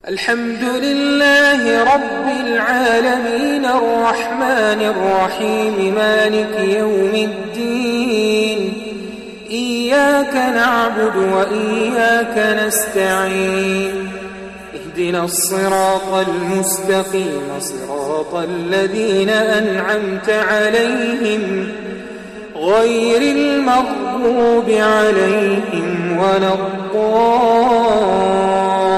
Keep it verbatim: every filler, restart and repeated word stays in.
الحمد لله رب العالمين الرحمن الرحيم مالك يوم الدين إياك نعبد وإياك نستعين اهدنا الصراط المستقيم صراط الذين أنعمت عليهم غير المغضوب عليهم ولا الضالين